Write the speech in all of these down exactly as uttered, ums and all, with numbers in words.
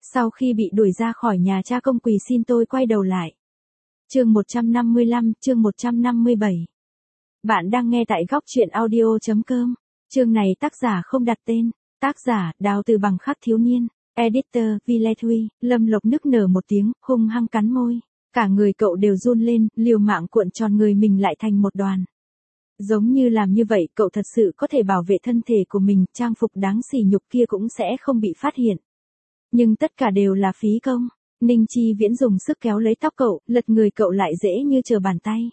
Sau khi bị đuổi ra khỏi nhà cha công quỳ xin tôi quay đầu lại. Chương một trăm năm mươi lăm, chương một trăm năm mươi bảy. Bạn đang nghe tại góc truyện audio chấm com. Chương này tác giả không đặt tên, tác giả Đào Từ Bằng Khắc Thiếu Niên, editor Vilethui. Lâm Lộc nức nở một tiếng, hung hăng cắn môi. Cả người cậu đều run lên, liều mạng cuộn tròn người mình lại thành một đoàn. Giống như làm như vậy cậu thật sự có thể bảo vệ thân thể của mình, trang phục đáng sỉ nhục kia cũng sẽ không bị phát hiện. Nhưng tất cả đều là phí công. Ninh Chi Viễn dùng sức kéo lấy tóc cậu, lật người cậu lại dễ như trở bàn tay.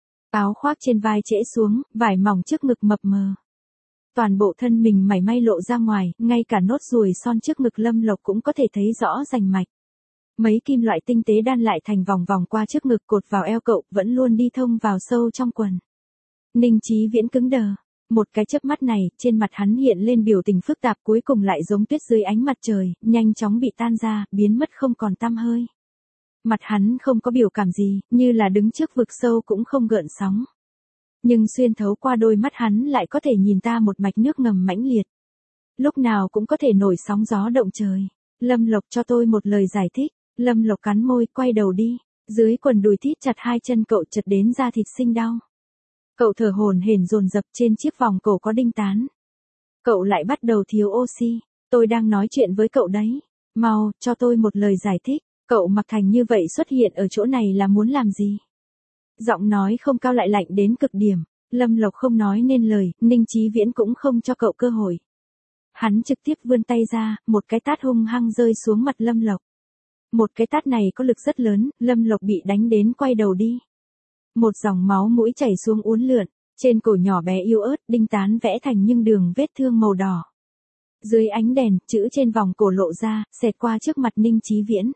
Áo khoác trên vai trễ xuống, vải mỏng trước ngực mập mờ. Toàn bộ thân mình mảy may lộ ra ngoài, ngay cả nốt ruồi son trước ngực Lâm Lộc cũng có thể thấy rõ rành mạch. Mấy kim loại tinh tế đan lại thành vòng vòng qua trước ngực cột vào eo cậu, vẫn luôn đi thông vào sâu trong quần. Ninh Chí Viễn cứng đờ. Một cái chớp mắt này, trên mặt hắn hiện lên biểu tình phức tạp, cuối cùng lại giống tuyết dưới ánh mặt trời, nhanh chóng bị tan ra, biến mất không còn tăm hơi. Mặt hắn không có biểu cảm gì, như là đứng trước vực sâu cũng không gợn sóng. Nhưng xuyên thấu qua đôi mắt hắn lại có thể nhìn ta một mạch nước ngầm mãnh liệt. Lúc nào cũng có thể nổi sóng gió động trời. Lâm Lộc cho tôi một lời giải thích. Lâm Lộc cắn môi, quay đầu đi. Dưới quần đùi thít chặt hai chân cậu chật đến da thịt sinh đau. Cậu thở hổn hển dồn dập, trên chiếc vòng cổ có đinh tán. Cậu lại bắt đầu thiếu oxy. Tôi đang nói chuyện với cậu đấy. Mau, cho tôi một lời giải thích. Cậu mặc thành như vậy xuất hiện ở chỗ này là muốn làm gì? Giọng nói không cao lại lạnh đến cực điểm. Lâm Lộc không nói nên lời, Ninh Chí Viễn cũng không cho cậu cơ hội. Hắn trực tiếp vươn tay ra, một cái tát hung hăng rơi xuống mặt Lâm Lộc. Một cái tát này có lực rất lớn, Lâm Lộc bị đánh đến quay đầu đi. Một dòng máu mũi chảy xuống uốn lượn, trên cổ nhỏ bé yếu ớt, đinh tán vẽ thành những đường vết thương màu đỏ. Dưới ánh đèn, chữ trên vòng cổ lộ ra, xẹt qua trước mặt Ninh Chí Viễn.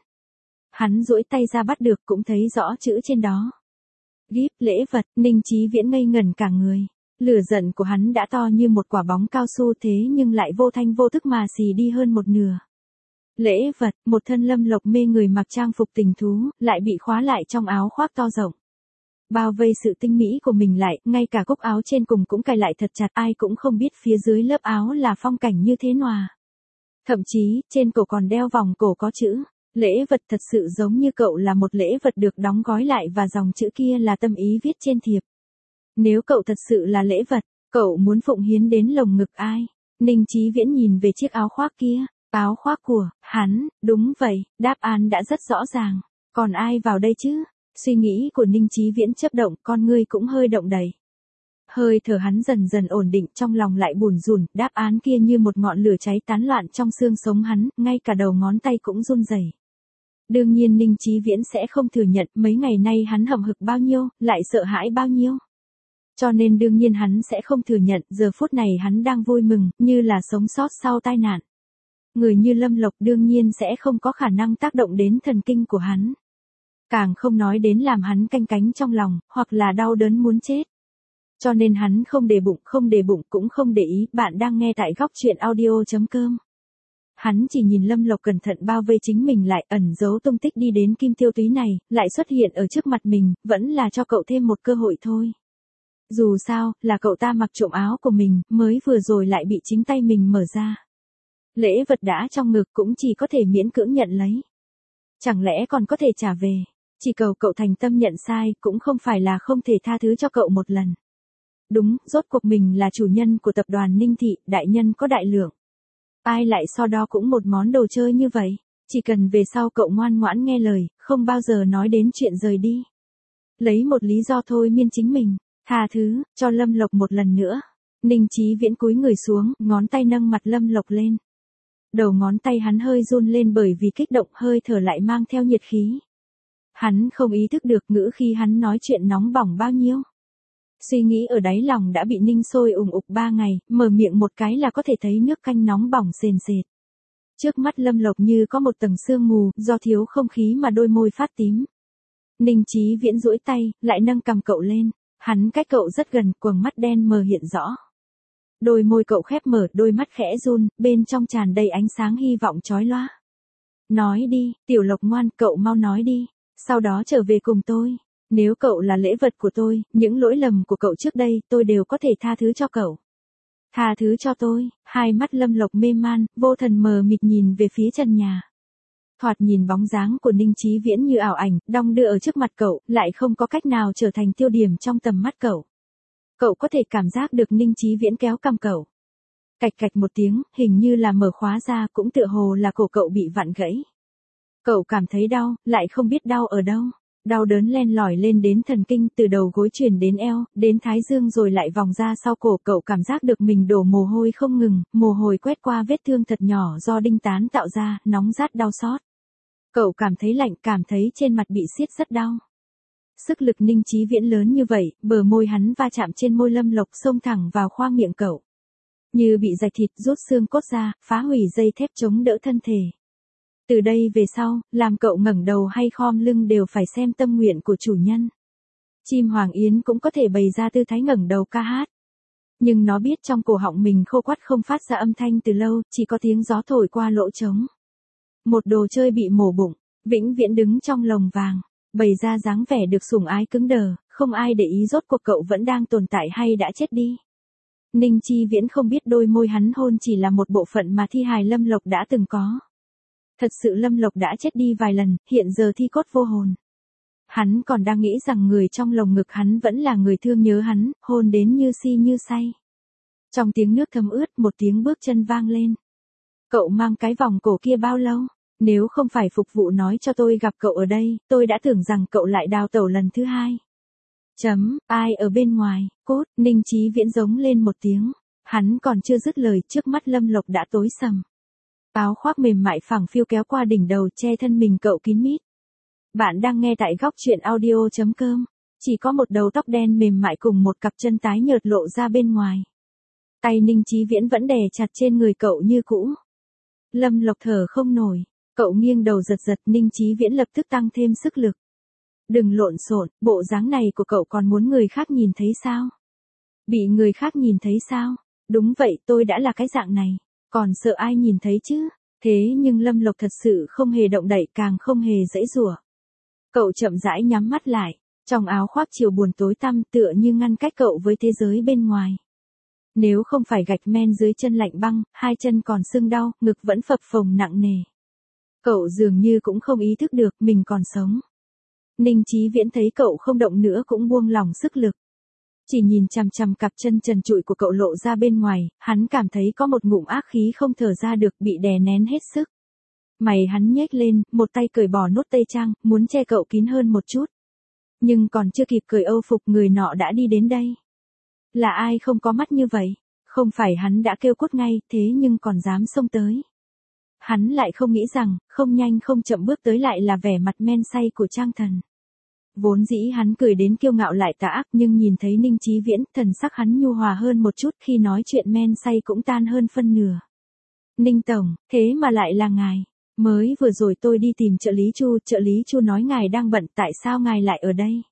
Hắn duỗi tay ra bắt được, cũng thấy rõ chữ trên đó. Gift lễ vật. Ninh Chí Viễn ngây ngẩn cả người. Lửa giận của hắn đã to như một quả bóng cao su, thế nhưng lại vô thanh vô tức mà xì đi hơn một nửa. Lễ vật, một thân Lâm Lộc mê người mặc trang phục tình thú, lại bị khóa lại trong áo khoác to rộng. Bao vây sự tinh mỹ của mình lại, ngay cả cúc áo trên cùng cũng cài lại thật chặt, ai cũng không biết phía dưới lớp áo là phong cảnh như thế nào. Thậm chí, trên cổ còn đeo vòng cổ có chữ. Lễ vật thật sự giống như cậu là một lễ vật được đóng gói lại và dòng chữ kia là tâm ý viết trên thiệp. Nếu cậu thật sự là lễ vật, cậu muốn phụng hiến đến lồng ngực ai? Ninh Chí Viễn nhìn về chiếc áo khoác kia, áo khoác của hắn, đúng vậy, đáp án đã rất rõ ràng. Còn ai vào đây chứ? Suy nghĩ của Ninh Chí Viễn chớp động, con ngươi cũng hơi động đậy. Hơi thở hắn dần dần ổn định, trong lòng lại bủn rủn, đáp án kia như một ngọn lửa cháy tán loạn trong xương sống hắn, ngay cả đầu ngón tay cũng run rẩy. Đương nhiên Ninh Chí Viễn sẽ không thừa nhận mấy ngày nay hắn hậm hực bao nhiêu, lại sợ hãi bao nhiêu. Cho nên đương nhiên hắn sẽ không thừa nhận giờ phút này hắn đang vui mừng, như là sống sót sau tai nạn. Người như Lâm Lộc đương nhiên sẽ không có khả năng tác động đến thần kinh của hắn. Càng không nói đến làm hắn canh cánh trong lòng, hoặc là đau đớn muốn chết. Cho nên hắn không để bụng, không để bụng cũng không để ý. Bạn đang nghe tại góc truyện audio chấm com. Hắn chỉ nhìn Lâm Lộc cẩn thận bao vây chính mình lại, ẩn giấu tung tích đi đến kim tiêu túy này, lại xuất hiện ở trước mặt mình, vẫn là cho cậu thêm một cơ hội thôi. Dù sao, là cậu ta mặc trộm áo của mình, mới vừa rồi lại bị chính tay mình mở ra. Lễ vật đã trong ngực cũng chỉ có thể miễn cưỡng nhận lấy. Chẳng lẽ còn có thể trả về, chỉ cầu cậu thành tâm nhận sai, cũng không phải là không thể tha thứ cho cậu một lần. Đúng, rốt cuộc mình là chủ nhân của tập đoàn Ninh Thị, đại nhân có đại lượng. Ai lại so đo cũng một món đồ chơi như vậy, chỉ cần về sau cậu ngoan ngoãn nghe lời, không bao giờ nói đến chuyện rời đi. Lấy một lý do thôi miên chính mình, tha thứ, cho Lâm Lộc một lần nữa. Ninh Chí Viễn cúi người xuống, ngón tay nâng mặt Lâm Lộc lên. Đầu ngón tay hắn hơi run lên bởi vì kích động, hơi thở lại mang theo nhiệt khí. Hắn không ý thức được ngữ khi hắn nói chuyện nóng bỏng bao nhiêu. Suy nghĩ ở đáy lòng đã bị ninh sôi ủng ục ba ngày, mở miệng một cái là có thể thấy nước canh nóng bỏng sền sệt. Trước mắt Lâm Lộc như có một tầng sương mù, do thiếu không khí mà đôi môi phát tím. Ninh Chí Viễn duỗi tay, lại nâng cằm cậu lên. Hắn cách cậu rất gần, quầng mắt đen mờ hiện rõ. Đôi môi cậu khép mở, đôi mắt khẽ run, bên trong tràn đầy ánh sáng hy vọng chói loa. Nói đi, Tiểu Lộc ngoan, cậu mau nói đi. Sau đó trở về cùng tôi. Nếu cậu là lễ vật của tôi, những lỗi lầm của cậu trước đây, tôi đều có thể tha thứ cho cậu. Tha thứ cho tôi. Hai mắt Lâm Lộc mê man, vô thần mờ mịt nhìn về phía trần nhà. Thoạt nhìn bóng dáng của Ninh Chí Viễn như ảo ảnh, đong đưa ở trước mặt cậu, lại không có cách nào trở thành tiêu điểm trong tầm mắt cậu. Cậu có thể cảm giác được Ninh Chí Viễn kéo cằm cậu. Cạch cạch một tiếng, hình như là mở khóa ra, cũng tựa hồ là cổ cậu bị vặn gãy. Cậu cảm thấy đau, lại không biết đau ở đâu. Đau đớn len lỏi lên đến thần kinh, từ đầu gối truyền đến eo, đến thái dương rồi lại vòng ra sau cổ. Cậu cảm giác được mình đổ mồ hôi không ngừng, mồ hôi quét qua vết thương thật nhỏ do đinh tán tạo ra, nóng rát đau xót. Cậu cảm thấy lạnh, cảm thấy trên mặt bị siết rất đau. Sức lực Ninh Chí Viễn lớn như vậy, bờ môi hắn va chạm trên môi Lâm Lộc xông thẳng vào khoang miệng cậu. Như bị rạch thịt, rút xương cốt ra, phá hủy dây thép chống đỡ thân thể. Từ đây về sau, làm cậu ngẩng đầu hay khom lưng đều phải xem tâm nguyện của chủ nhân. Chim Hoàng Yến cũng có thể bày ra tư thái ngẩng đầu ca hát. Nhưng nó biết trong cổ họng mình khô quắt không phát ra âm thanh từ lâu, chỉ có tiếng gió thổi qua lỗ trống. Một đồ chơi bị mổ bụng, vĩnh viễn đứng trong lồng vàng, bày ra dáng vẻ được sủng ái cứng đờ, không ai để ý rốt cuộc cậu vẫn đang tồn tại hay đã chết đi. Ninh Chí Viễn không biết đôi môi hắn hôn chỉ là một bộ phận mà thi hài Lâm Lộc đã từng có. Thật sự Lâm Lộc đã chết đi vài lần, hiện giờ thi cốt vô hồn. Hắn còn đang nghĩ rằng người trong lồng ngực hắn vẫn là người thương nhớ hắn, hôn đến như si như say. Trong tiếng nước thấm ướt, một tiếng bước chân vang lên. Cậu mang cái vòng cổ kia bao lâu? Nếu không phải phục vụ nói cho tôi gặp cậu ở đây, tôi đã tưởng rằng cậu lại đào tẩu lần thứ hai. Chấm, ai ở bên ngoài, cốt, Ninh Chí Viễn giống lên một tiếng. Hắn còn chưa dứt lời, trước mắt Lâm Lộc đã tối sầm. Áo khoác mềm mại phẳng phiu kéo qua đỉnh đầu che thân mình cậu kín mít. Bạn đang nghe tại góc truyện audio chấm com. Chỉ có một đầu tóc đen mềm mại cùng một cặp chân tái nhợt lộ ra bên ngoài. Tay Ninh Chí Viễn vẫn đè chặt trên người cậu như cũ. Lâm Lộc thở không nổi. Cậu nghiêng đầu giật giật, Ninh Chí Viễn lập tức tăng thêm sức lực. Đừng lộn xộn, bộ dáng này của cậu còn muốn người khác nhìn thấy sao? Bị người khác nhìn thấy sao? Đúng vậy, tôi đã là cái dạng này. Còn sợ ai nhìn thấy chứ? Thế nhưng Lâm Lộc thật sự không hề động đậy, càng không hề giãy giụa. Cậu chậm rãi nhắm mắt lại, trong áo khoác chiều buồn tối tăm tựa như ngăn cách cậu với thế giới bên ngoài. Nếu không phải gạch men dưới chân lạnh băng, hai chân còn sưng đau, ngực vẫn phập phồng nặng nề. Cậu dường như cũng không ý thức được mình còn sống. Ninh Chí Viễn thấy cậu không động nữa cũng buông lỏng sức lực. Chỉ nhìn chằm chằm cặp chân trần trụi của cậu lộ ra bên ngoài, hắn cảm thấy có một ngụm ác khí không thở ra được, bị đè nén hết sức. Mày hắn nhếch lên, một tay cởi bỏ nốt tây trang, muốn che cậu kín hơn một chút. Nhưng còn chưa kịp cởi âu phục, người nọ đã đi đến đây. Là ai không có mắt như vậy? Không phải hắn đã kêu cốt ngay, thế nhưng còn dám xông tới. Hắn lại không nghĩ rằng, không nhanh không chậm bước tới lại là vẻ mặt men say của Trang Thần. Vốn dĩ hắn cười đến kiêu ngạo lại tà ác, nhưng nhìn thấy Ninh Chí Viễn, thần sắc hắn nhu hòa hơn một chút, khi nói chuyện men say cũng tan hơn phân nửa. Ninh Tổng, thế mà lại là ngài. Mới vừa rồi tôi đi tìm trợ lý Chu, trợ lý Chu nói ngài đang bận, tại sao ngài lại ở đây?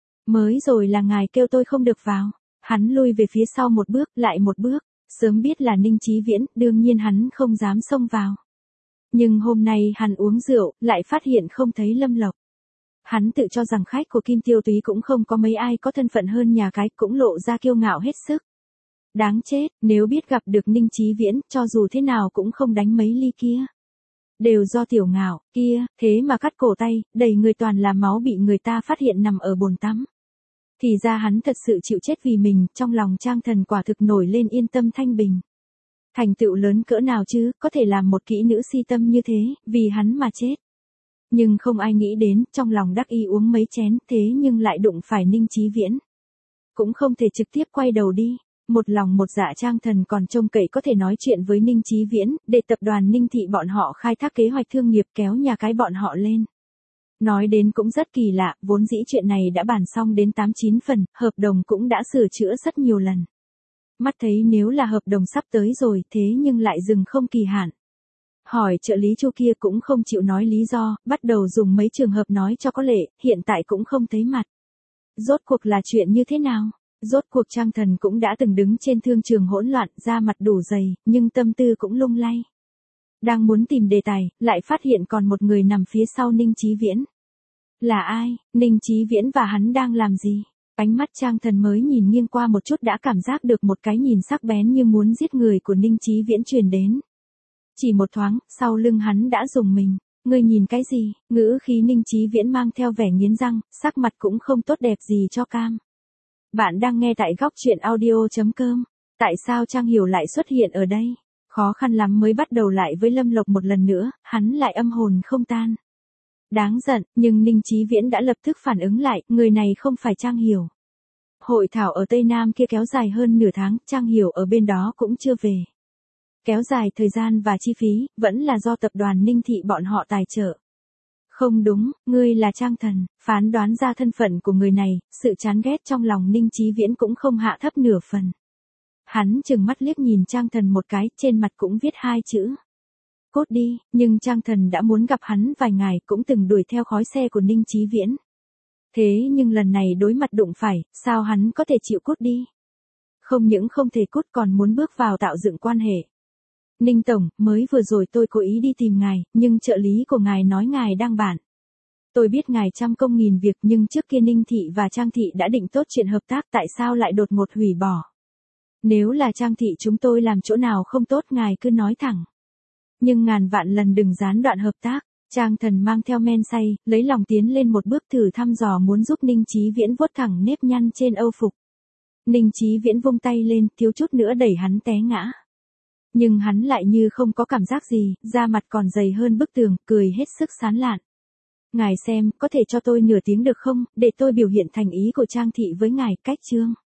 Mới rồi là ngài kêu tôi không được vào. Hắn lui về phía sau một bước, lại một bước, sớm biết là Ninh Chí Viễn, đương nhiên hắn không dám xông vào. Nhưng hôm nay hắn uống rượu, lại phát hiện không thấy Lâm Lộc. Hắn tự cho rằng khách của Kim Tiêu Túy cũng không có mấy ai có thân phận hơn nhà cái, cũng lộ ra kiêu ngạo hết sức. Đáng chết, nếu biết gặp được Ninh Chí Viễn, cho dù thế nào cũng không đánh mấy ly kia. Đều do tiểu ngạo, kia, thế mà cắt cổ tay, đầy người toàn là máu bị người ta phát hiện nằm ở bồn tắm. Thì ra hắn thật sự chịu chết vì mình, trong lòng Trang Thần quả thực nổi lên yên tâm thanh bình. Thành tựu lớn cỡ nào chứ, có thể làm một kỹ nữ si tâm như thế, vì hắn mà chết. Nhưng không ai nghĩ đến, trong lòng đắc ý uống mấy chén, thế nhưng lại đụng phải Ninh Chí Viễn. Cũng không thể trực tiếp quay đầu đi. Một lòng một dạ Trang Thần còn trông cậy có thể nói chuyện với Ninh Chí Viễn, để tập đoàn Ninh Thị bọn họ khai thác kế hoạch thương nghiệp kéo nhà cái bọn họ lên. Nói đến cũng rất kỳ lạ, vốn dĩ chuyện này đã bàn xong đến tám chín phần, hợp đồng cũng đã sửa chữa rất nhiều lần. Mắt thấy nếu là hợp đồng sắp tới rồi, thế nhưng lại dừng không kỳ hạn. Hỏi trợ lý Chu kia cũng không chịu nói lý do, bắt đầu dùng mấy trường hợp nói cho có lệ, hiện tại cũng không thấy mặt. Rốt cuộc là chuyện như thế nào? Rốt cuộc Trang Thần cũng đã từng đứng trên thương trường hỗn loạn, da mặt đủ dày, nhưng tâm tư cũng lung lay. Đang muốn tìm đề tài, lại phát hiện còn một người nằm phía sau Ninh Chí Viễn. Là ai? Ninh Chí Viễn và hắn đang làm gì? Ánh mắt Trang Thần mới nhìn nghiêng qua một chút đã cảm giác được một cái nhìn sắc bén như muốn giết người của Ninh Chí Viễn truyền đến. Chỉ một thoáng, sau lưng hắn đã rùng mình. ngươi nhìn cái gì? Ngữ khí Ninh Chí Viễn mang theo vẻ nghiến răng, sắc mặt cũng không tốt đẹp gì cho cam. Bạn đang nghe tại góc chuyện audio.com. Tại sao Trang Hiểu lại xuất hiện ở đây? Khó khăn lắm mới bắt đầu lại với Lâm Lộc một lần nữa, hắn lại âm hồn không tan. Đáng giận, nhưng Ninh Chí Viễn đã lập tức phản ứng lại, người này không phải Trang Hiểu. Hội thảo ở Tây Nam kia kéo dài hơn nửa tháng, Trang Hiểu ở bên đó cũng chưa về. Kéo dài thời gian và chi phí, vẫn là do tập đoàn Ninh Thị bọn họ tài trợ. Không đúng, ngươi là Trang Thần, phán đoán ra thân phận của người này, sự chán ghét trong lòng Ninh Chí Viễn cũng không hạ thấp nửa phần. Hắn chừng mắt liếc nhìn Trang Thần một cái, trên mặt cũng viết hai chữ. Cút đi, nhưng Trang Thần đã muốn gặp hắn vài ngày, cũng từng đuổi theo khói xe của Ninh Chí Viễn. Thế nhưng lần này đối mặt đụng phải, sao hắn có thể chịu cút đi? Không những không thể cút còn muốn bước vào tạo dựng quan hệ. Ninh Tổng, mới vừa rồi tôi cố ý đi tìm ngài, nhưng trợ lý của ngài nói ngài đang bận. Tôi biết ngài trăm công nghìn việc nhưng trước kia Ninh Thị và Trang Thị đã định tốt chuyện hợp tác, tại sao lại đột ngột hủy bỏ? Nếu là Trang Thị chúng tôi làm chỗ nào không tốt ngài cứ nói thẳng. Nhưng ngàn vạn lần đừng gián đoạn hợp tác. Trang Thần mang theo men say, lấy lòng tiến lên một bước thử thăm dò muốn giúp Ninh Chí Viễn vuốt thẳng nếp nhăn trên âu phục. Ninh Chí Viễn vung tay lên, thiếu chút nữa đẩy hắn té ngã. Nhưng hắn lại như không có cảm giác gì, da mặt còn dày hơn bức tường, cười hết sức sán lạn. Ngài xem, có thể cho tôi nửa tiếng được không, để tôi biểu hiện thành ý của Trang Thị với ngài, cách chương.